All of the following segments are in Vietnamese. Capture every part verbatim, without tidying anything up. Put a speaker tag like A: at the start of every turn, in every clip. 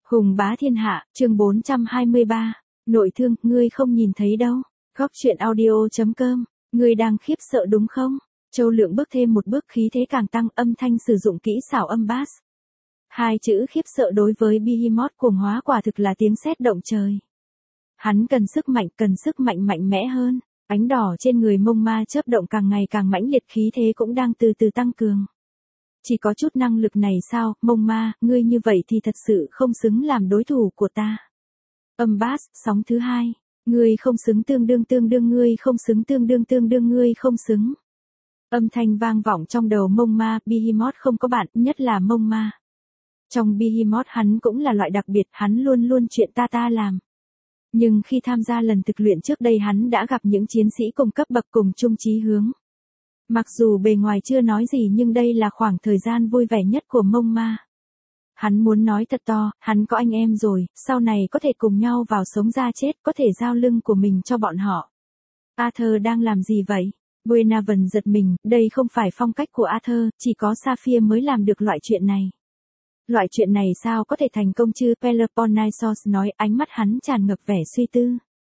A: Hùng bá thiên hạ, chương bốn trăm hai mươi ba. Nội thương, ngươi không nhìn thấy đâu. Góc truyện audio chấm com. Ngươi đang khiếp sợ đúng không? Châu Lượng bước thêm một bước, khí thế càng tăng, âm thanh sử dụng kỹ xảo âm bass. Hai chữ khiếp sợ đối với Behemoth cuồng hóa quả thực là tiếng sét động trời. Hắn cần sức mạnh, cần sức mạnh mạnh mẽ hơn. Ánh đỏ trên người mông ma chớp động càng ngày càng mãnh liệt, khí thế cũng đang từ từ tăng cường. Chỉ có chút năng lực này sao, mông ma, ngươi như vậy thì thật sự không xứng làm đối thủ của ta. Âm bass, sóng thứ hai. Ngươi không xứng tương đương tương đương ngươi không xứng tương đương tương đương ngươi không xứng. Âm thanh vang vọng trong đầu mông ma, Behemoth không có bạn, nhất là mông ma. Trong Behemoth hắn cũng là loại đặc biệt, hắn luôn luôn chuyện ta ta làm. Nhưng khi tham gia lần thực luyện trước đây hắn đã gặp những chiến sĩ cùng cấp bậc cùng chung chí hướng. Mặc dù bề ngoài chưa nói gì nhưng đây là khoảng thời gian vui vẻ nhất của mông ma. Hắn muốn nói thật to, hắn có anh em rồi, sau này có thể cùng nhau vào sống ra chết, có thể giao lưng của mình cho bọn họ. Arthur đang làm gì vậy? Buenaven giật mình, đây không phải phong cách của Arthur, chỉ có Saphir mới làm được loại chuyện này. Loại chuyện này sao có thể thành công chứ? Peloponnesos nói, ánh mắt hắn tràn ngập vẻ suy tư.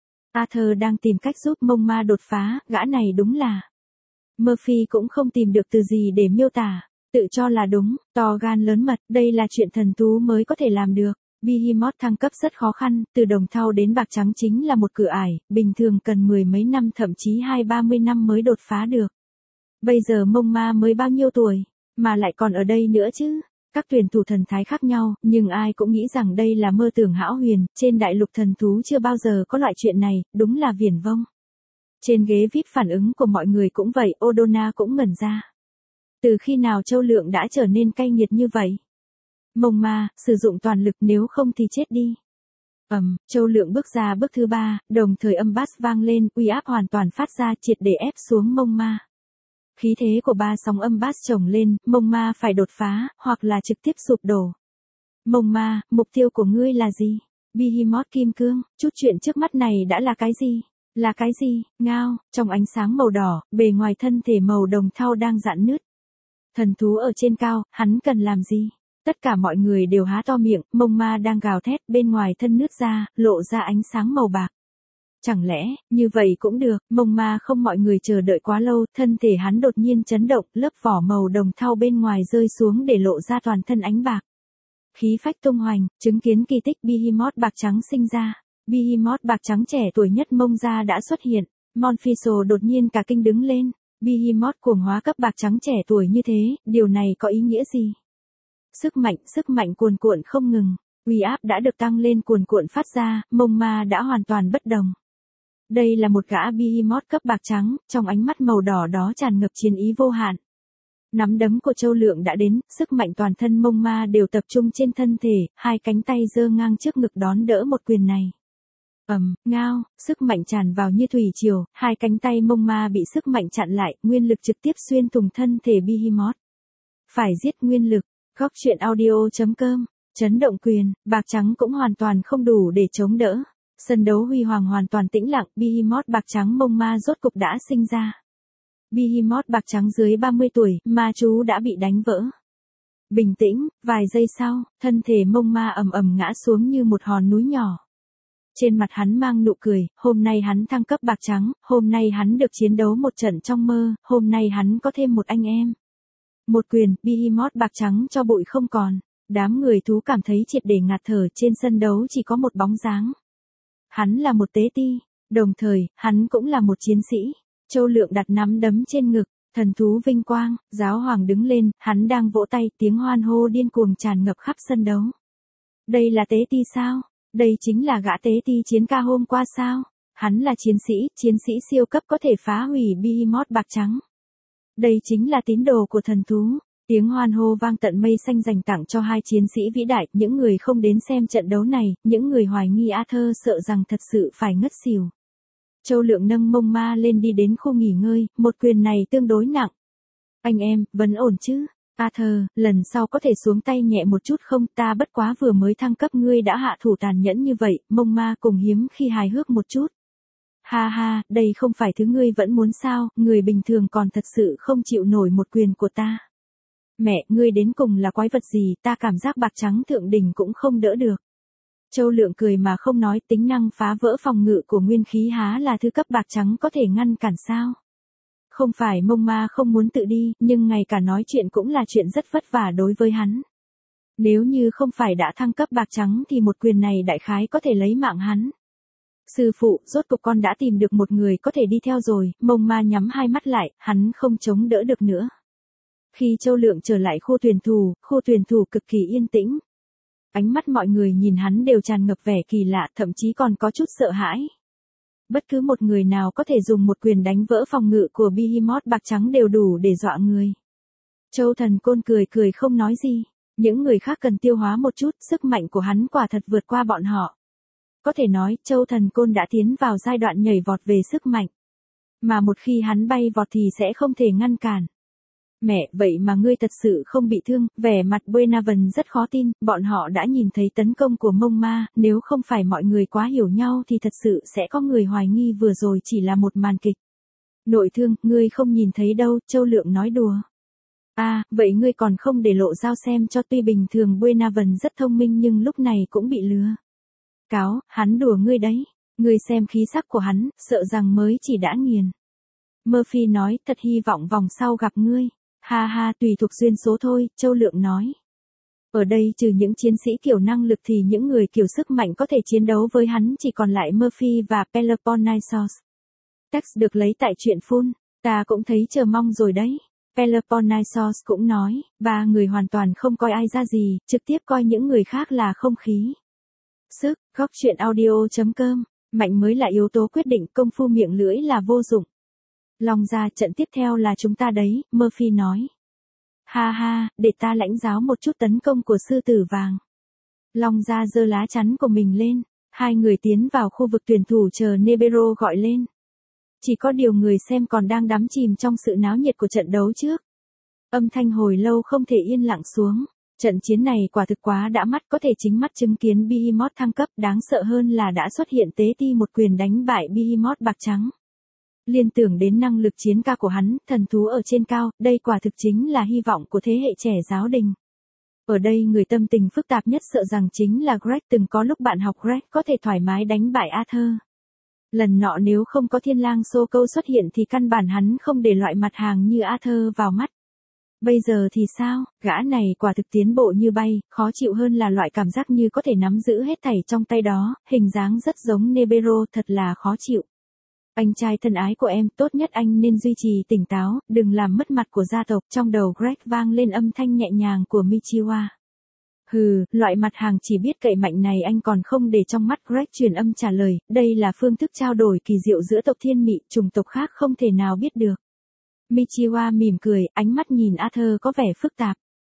A: Arthur đang tìm cách giúp mông ma đột phá, gã này đúng là... Murphy cũng không tìm được từ gì để miêu tả, tự cho là đúng, to gan lớn mật, đây là chuyện thần thú mới có thể làm được. Behemoth thăng cấp rất khó khăn, từ đồng thau đến bạc trắng chính là một cửa ải, bình thường cần mười mấy năm thậm chí hai ba mươi năm mới đột phá được. Bây giờ mông ma mới bao nhiêu tuổi, mà lại còn ở đây nữa chứ. Các tuyển thủ thần thái khác nhau, nhưng ai cũng nghĩ rằng đây là mơ tưởng hão huyền, trên đại lục thần thú chưa bao giờ có loại chuyện này, đúng là viển vông. Trên ghế vê i pê phản ứng của mọi người cũng vậy, Odona cũng ngẩn ra. Từ khi nào Châu Lượng đã trở nên cay nghiệt như vậy? Mông ma, sử dụng toàn lực nếu không thì chết đi. Ầm, um, Châu Lượng bước ra bước thứ ba, đồng thời âm bass vang lên, uy áp hoàn toàn phát ra triệt để ép xuống mông ma. Khí thế của ba sóng âm bass chồng lên, mông ma phải đột phá, hoặc là trực tiếp sụp đổ. Mông ma, mục tiêu của ngươi là gì? Behemoth kim cương, chút chuyện trước mắt này đã là cái gì? Là cái gì? Ngao, trong ánh sáng màu đỏ, bề ngoài thân thể màu đồng thau đang rạn nứt. Thần thú ở trên cao, hắn cần làm gì? Tất cả mọi người đều há to miệng, mông ma đang gào thét, bên ngoài thân nứt ra, lộ ra ánh sáng màu bạc. Chẳng lẽ, như vậy cũng được, mông ma không mọi người chờ đợi quá lâu, thân thể hắn đột nhiên chấn động, lớp vỏ màu đồng thau bên ngoài rơi xuống để lộ ra toàn thân ánh bạc. Khí phách tung hoành, chứng kiến kỳ tích Behemoth bạc trắng sinh ra. Behemoth bạc trắng trẻ tuổi nhất mông gia đã xuất hiện, Monfiso đột nhiên cả kinh đứng lên, Behemoth cuồng hóa cấp bạc trắng trẻ tuổi như thế, điều này có ý nghĩa gì? Sức mạnh, sức mạnh cuồn cuộn không ngừng, uy áp đã được tăng lên cuồn cuộn phát ra, mông ma đã hoàn toàn bất đồng. Đây là một gã Behemoth cấp bạc trắng, trong ánh mắt màu đỏ đó tràn ngập chiến ý vô hạn. Nắm đấm của Châu Lượng đã đến, sức mạnh toàn thân mông ma đều tập trung trên thân thể, hai cánh tay giơ ngang trước ngực đón đỡ một quyền này. Ầm, um, ngao, sức mạnh tràn vào như thủy triều, hai cánh tay mông ma bị sức mạnh chặn lại, nguyên lực trực tiếp xuyên thủng thân thể Behemoth. Phải giết nguyên lực, góc truyện audio chấm com, chấn động quyền, bạc trắng cũng hoàn toàn không đủ để chống đỡ. Sân đấu huy hoàng hoàn toàn tĩnh lặng, Behemoth bạc trắng mông ma rốt cục đã sinh ra. Behemoth bạc trắng dưới ba mươi tuổi, ma chú đã bị đánh vỡ. Bình tĩnh, vài giây sau, thân thể mông ma ầm ầm ngã xuống như một hòn núi nhỏ. Trên mặt hắn mang nụ cười, hôm nay hắn thăng cấp bạc trắng, hôm nay hắn được chiến đấu một trận trong mơ, hôm nay hắn có thêm một anh em. Một quyền, Behemoth bạc trắng cho bụi không còn. Đám người thú cảm thấy triệt để ngạt thở, trên sân đấu chỉ có một bóng dáng. Hắn là một tế ti, đồng thời, hắn cũng là một chiến sĩ. Châu Lượng đặt nắm đấm trên ngực, thần thú vinh quang, giáo hoàng đứng lên, hắn đang vỗ tay, tiếng hoan hô điên cuồng tràn ngập khắp sân đấu. Đây là tế ti sao? Đây chính là gã tế ti chiến ca hôm qua sao? Hắn là chiến sĩ, chiến sĩ siêu cấp có thể phá hủy Behemoth bạc trắng. Đây chính là tín đồ của thần thú. Tiếng hoan hô vang tận mây xanh dành tặng cho hai chiến sĩ vĩ đại, những người không đến xem trận đấu này, những người hoài nghi Arthur sợ rằng thật sự phải ngất xỉu. Châu Lượng nâng mông ma lên đi đến khu nghỉ ngơi, một quyền này tương đối nặng. Anh em, vẫn ổn chứ? Arthur, lần sau có thể xuống tay nhẹ một chút không, ta bất quá vừa mới thăng cấp ngươi đã hạ thủ tàn nhẫn như vậy, mông ma cùng hiếm khi hài hước một chút. Ha ha, đây không phải thứ ngươi vẫn muốn sao, người bình thường còn thật sự không chịu nổi một quyền của ta. Mẹ, ngươi đến cùng là quái vật gì, ta cảm giác bạc trắng thượng đỉnh cũng không đỡ được. Châu Lượng cười mà không nói, tính năng phá vỡ phòng ngự của nguyên khí há là thứ cấp bạc trắng có thể ngăn cản sao? Không phải mông ma không muốn tự đi, nhưng ngay cả nói chuyện cũng là chuyện rất vất vả đối với hắn. Nếu như không phải đã thăng cấp bạc trắng thì một quyền này đại khái có thể lấy mạng hắn. Sư phụ, rốt cục con đã tìm được một người có thể đi theo rồi, mông ma nhắm hai mắt lại, hắn không chống đỡ được nữa. Khi Châu Lượng trở lại khu tuyển thủ, khu tuyển thủ cực kỳ yên tĩnh. Ánh mắt mọi người nhìn hắn đều tràn ngập vẻ kỳ lạ, thậm chí còn có chút sợ hãi. Bất cứ một người nào có thể dùng một quyền đánh vỡ phòng ngự của Behemoth bạc trắng đều đủ để dọa người. Châu Thần Côn cười cười không nói gì. Những người khác cần tiêu hóa một chút, sức mạnh của hắn quả thật vượt qua bọn họ. Có thể nói, Châu Thần Côn đã tiến vào giai đoạn nhảy vọt về sức mạnh. Mà một khi hắn bay vọt thì sẽ không thể ngăn cản. Mẹ, vậy mà ngươi thật sự không bị thương, vẻ mặt Buenaven rất khó tin, bọn họ đã nhìn thấy tấn công của mông ma, nếu không phải mọi người quá hiểu nhau thì thật sự sẽ có người hoài nghi vừa rồi chỉ là một màn kịch. Nội thương, ngươi không nhìn thấy đâu, Châu Lượng nói đùa. À, vậy ngươi còn không để lộ dao xem cho, tuy bình thường Buenaven rất thông minh nhưng lúc này cũng bị lừa. Cáo, hắn đùa ngươi đấy, ngươi xem khí sắc của hắn, sợ rằng mới chỉ đã nghiền. Murphy nói, thật hy vọng vòng sau gặp ngươi. Ha ha, tùy thuộc duyên số thôi, Châu Lượng nói. Ở đây trừ những chiến sĩ kiểu năng lực thì những người kiểu sức mạnh có thể chiến đấu với hắn chỉ còn lại Murphy và Peloponnesos. Text được lấy tại truyện Full, ta cũng thấy chờ mong rồi đấy. Peloponnesos cũng nói, ba người hoàn toàn không coi ai ra gì, trực tiếp coi những người khác là không khí. Sức, góc truyện audio chấm com, mạnh mới là yếu tố quyết định, công phu miệng lưỡi là vô dụng. Long ra, trận tiếp theo là chúng ta đấy, Murphy nói. Ha ha, để ta lãnh giáo một chút tấn công của sư tử vàng. Long ra giơ lá chắn của mình lên, hai người tiến vào khu vực tuyển thủ chờ Nebero gọi lên. Chỉ có điều người xem còn đang đắm chìm trong sự náo nhiệt của trận đấu trước. Âm thanh hồi lâu không thể yên lặng xuống. Trận chiến này quả thực quá đã mắt, có thể chính mắt chứng kiến Behemoth thăng cấp, đáng sợ hơn là đã xuất hiện tế ti một quyền đánh bại Behemoth bạc trắng. Liên tưởng đến năng lực chiến ca của hắn, thần thú ở trên cao, đây quả thực chính là hy vọng của thế hệ trẻ giáo đình. Ở đây người tâm tình phức tạp nhất sợ rằng chính là Greg, từng có lúc bạn học Greg có thể thoải mái đánh bại Arthur. Lần nọ nếu không có thiên lang xô câu xuất hiện thì căn bản hắn không để loại mặt hàng như Arthur vào mắt. Bây giờ thì sao, gã này quả thực tiến bộ như bay, khó chịu hơn là loại cảm giác như có thể nắm giữ hết thảy trong tay đó, hình dáng rất giống Nebero, thật là khó chịu. Anh trai thân ái của em, tốt nhất anh nên duy trì tỉnh táo, đừng làm mất mặt của gia tộc. Trong đầu Greg vang lên âm thanh nhẹ nhàng của Michiwa. Hừ, loại mặt hàng chỉ biết cậy mạnh này anh còn không để trong mắt. Greg truyền âm trả lời, đây là phương thức trao đổi kỳ diệu giữa tộc thiên mị, chủng tộc khác không thể nào biết được. Michiwa mỉm cười, ánh mắt nhìn Arthur có vẻ phức tạp.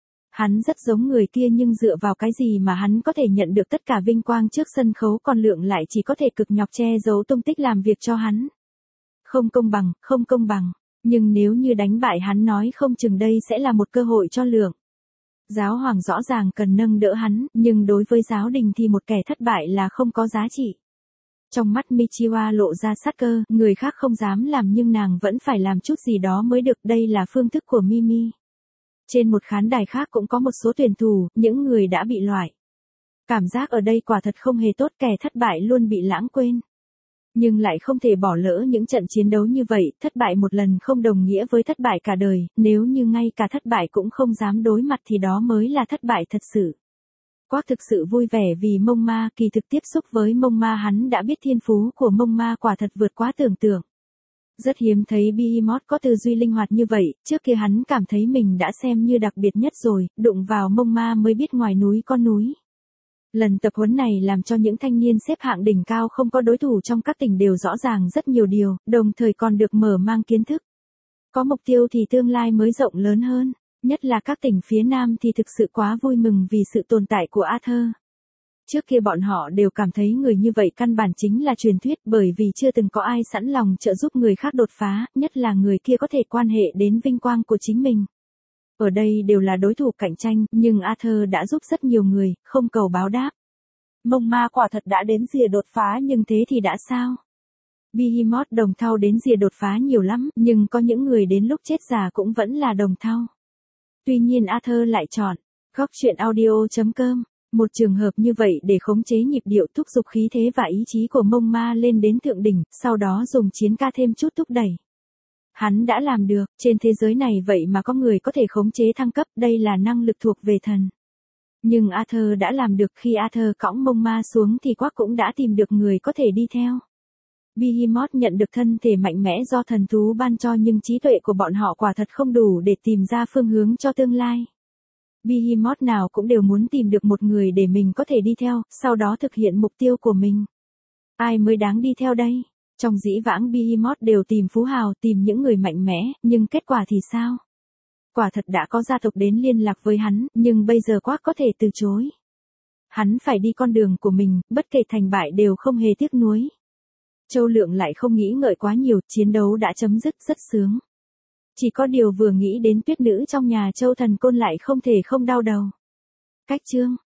A: Hắn rất giống người kia nhưng dựa vào cái gì mà hắn có thể nhận được tất cả vinh quang trước sân khấu, còn Lượng lại chỉ có thể cực nhọc che giấu tung tích làm việc cho hắn. Không công bằng, không công bằng. Nhưng nếu như đánh bại hắn nói không chừng đây sẽ là một cơ hội cho Lượng. Giáo hoàng rõ ràng cần nâng đỡ hắn, nhưng đối với giáo đình thì một kẻ thất bại là không có giá trị. Trong mắt Michiwa lộ ra sát cơ, người khác không dám làm nhưng nàng vẫn phải làm chút gì đó mới được, đây là phương thức của Mimi. Trên một khán đài khác cũng có một số tuyển thủ, những người đã bị loại. Cảm giác ở đây quả thật không hề tốt, kẻ thất bại luôn bị lãng quên. Nhưng lại không thể bỏ lỡ những trận chiến đấu như vậy, thất bại một lần không đồng nghĩa với thất bại cả đời, nếu như ngay cả thất bại cũng không dám đối mặt thì đó mới là thất bại thật sự. Quác thực sự vui vẻ vì mông ma, kỳ thực tiếp xúc với mông ma hắn đã biết thiên phú của mông ma quả thật vượt quá tưởng tượng. Rất hiếm thấy Behemoth có tư duy linh hoạt như vậy, trước kia hắn cảm thấy mình đã xem như đặc biệt nhất rồi, đụng vào mông ma mới biết ngoài núi có núi. Lần tập huấn này làm cho những thanh niên xếp hạng đỉnh cao không có đối thủ trong các tỉnh đều rõ ràng rất nhiều điều, đồng thời còn được mở mang kiến thức. Có mục tiêu thì tương lai mới rộng lớn hơn, nhất là các tỉnh phía Nam thì thực sự quá vui mừng vì sự tồn tại của Arthur. Trước kia bọn họ đều cảm thấy người như vậy căn bản chính là truyền thuyết, bởi vì chưa từng có ai sẵn lòng trợ giúp người khác đột phá, nhất là người kia có thể quan hệ đến vinh quang của chính mình. Ở đây đều là đối thủ cạnh tranh, nhưng Arthur đã giúp rất nhiều người, không cầu báo đáp. Mông ma quả thật đã đến rìa đột phá, nhưng thế thì đã sao? Behemoth đồng thau đến rìa đột phá nhiều lắm, nhưng có những người đến lúc chết già cũng vẫn là đồng thau. Tuy nhiên Arthur lại chọn góc truyện audio chấm com Một trường hợp như vậy để khống chế nhịp điệu thúc giục khí thế và ý chí của mông ma lên đến thượng đỉnh, sau đó dùng chiến ca thêm chút thúc đẩy. Hắn đã làm được, trên thế giới này vậy mà có người có thể khống chế thăng cấp, đây là năng lực thuộc về thần. Nhưng Arthur đã làm được, khi Arthur cõng mông ma xuống thì Quark cũng đã tìm được người có thể đi theo. Behemoth nhận được thân thể mạnh mẽ do thần thú ban cho, nhưng trí tuệ của bọn họ quả thật không đủ để tìm ra phương hướng cho tương lai. Behemoth nào cũng đều muốn tìm được một người để mình có thể đi theo, sau đó thực hiện mục tiêu của mình. Ai mới đáng đi theo đây? Trong dĩ vãng Behemoth đều tìm phú hào, tìm những người mạnh mẽ, nhưng kết quả thì sao? Quả thật đã có gia tộc đến liên lạc với hắn, nhưng bây giờ Quark có thể từ chối. Hắn phải đi con đường của mình, bất kể thành bại đều không hề tiếc nuối. Châu Lượng lại không nghĩ ngợi quá nhiều, chiến đấu đã chấm dứt rất sướng. Chỉ có điều vừa nghĩ đến tuyết nữ trong nhà Châu Thần Côn lại không thể không đau đầu. Cách chương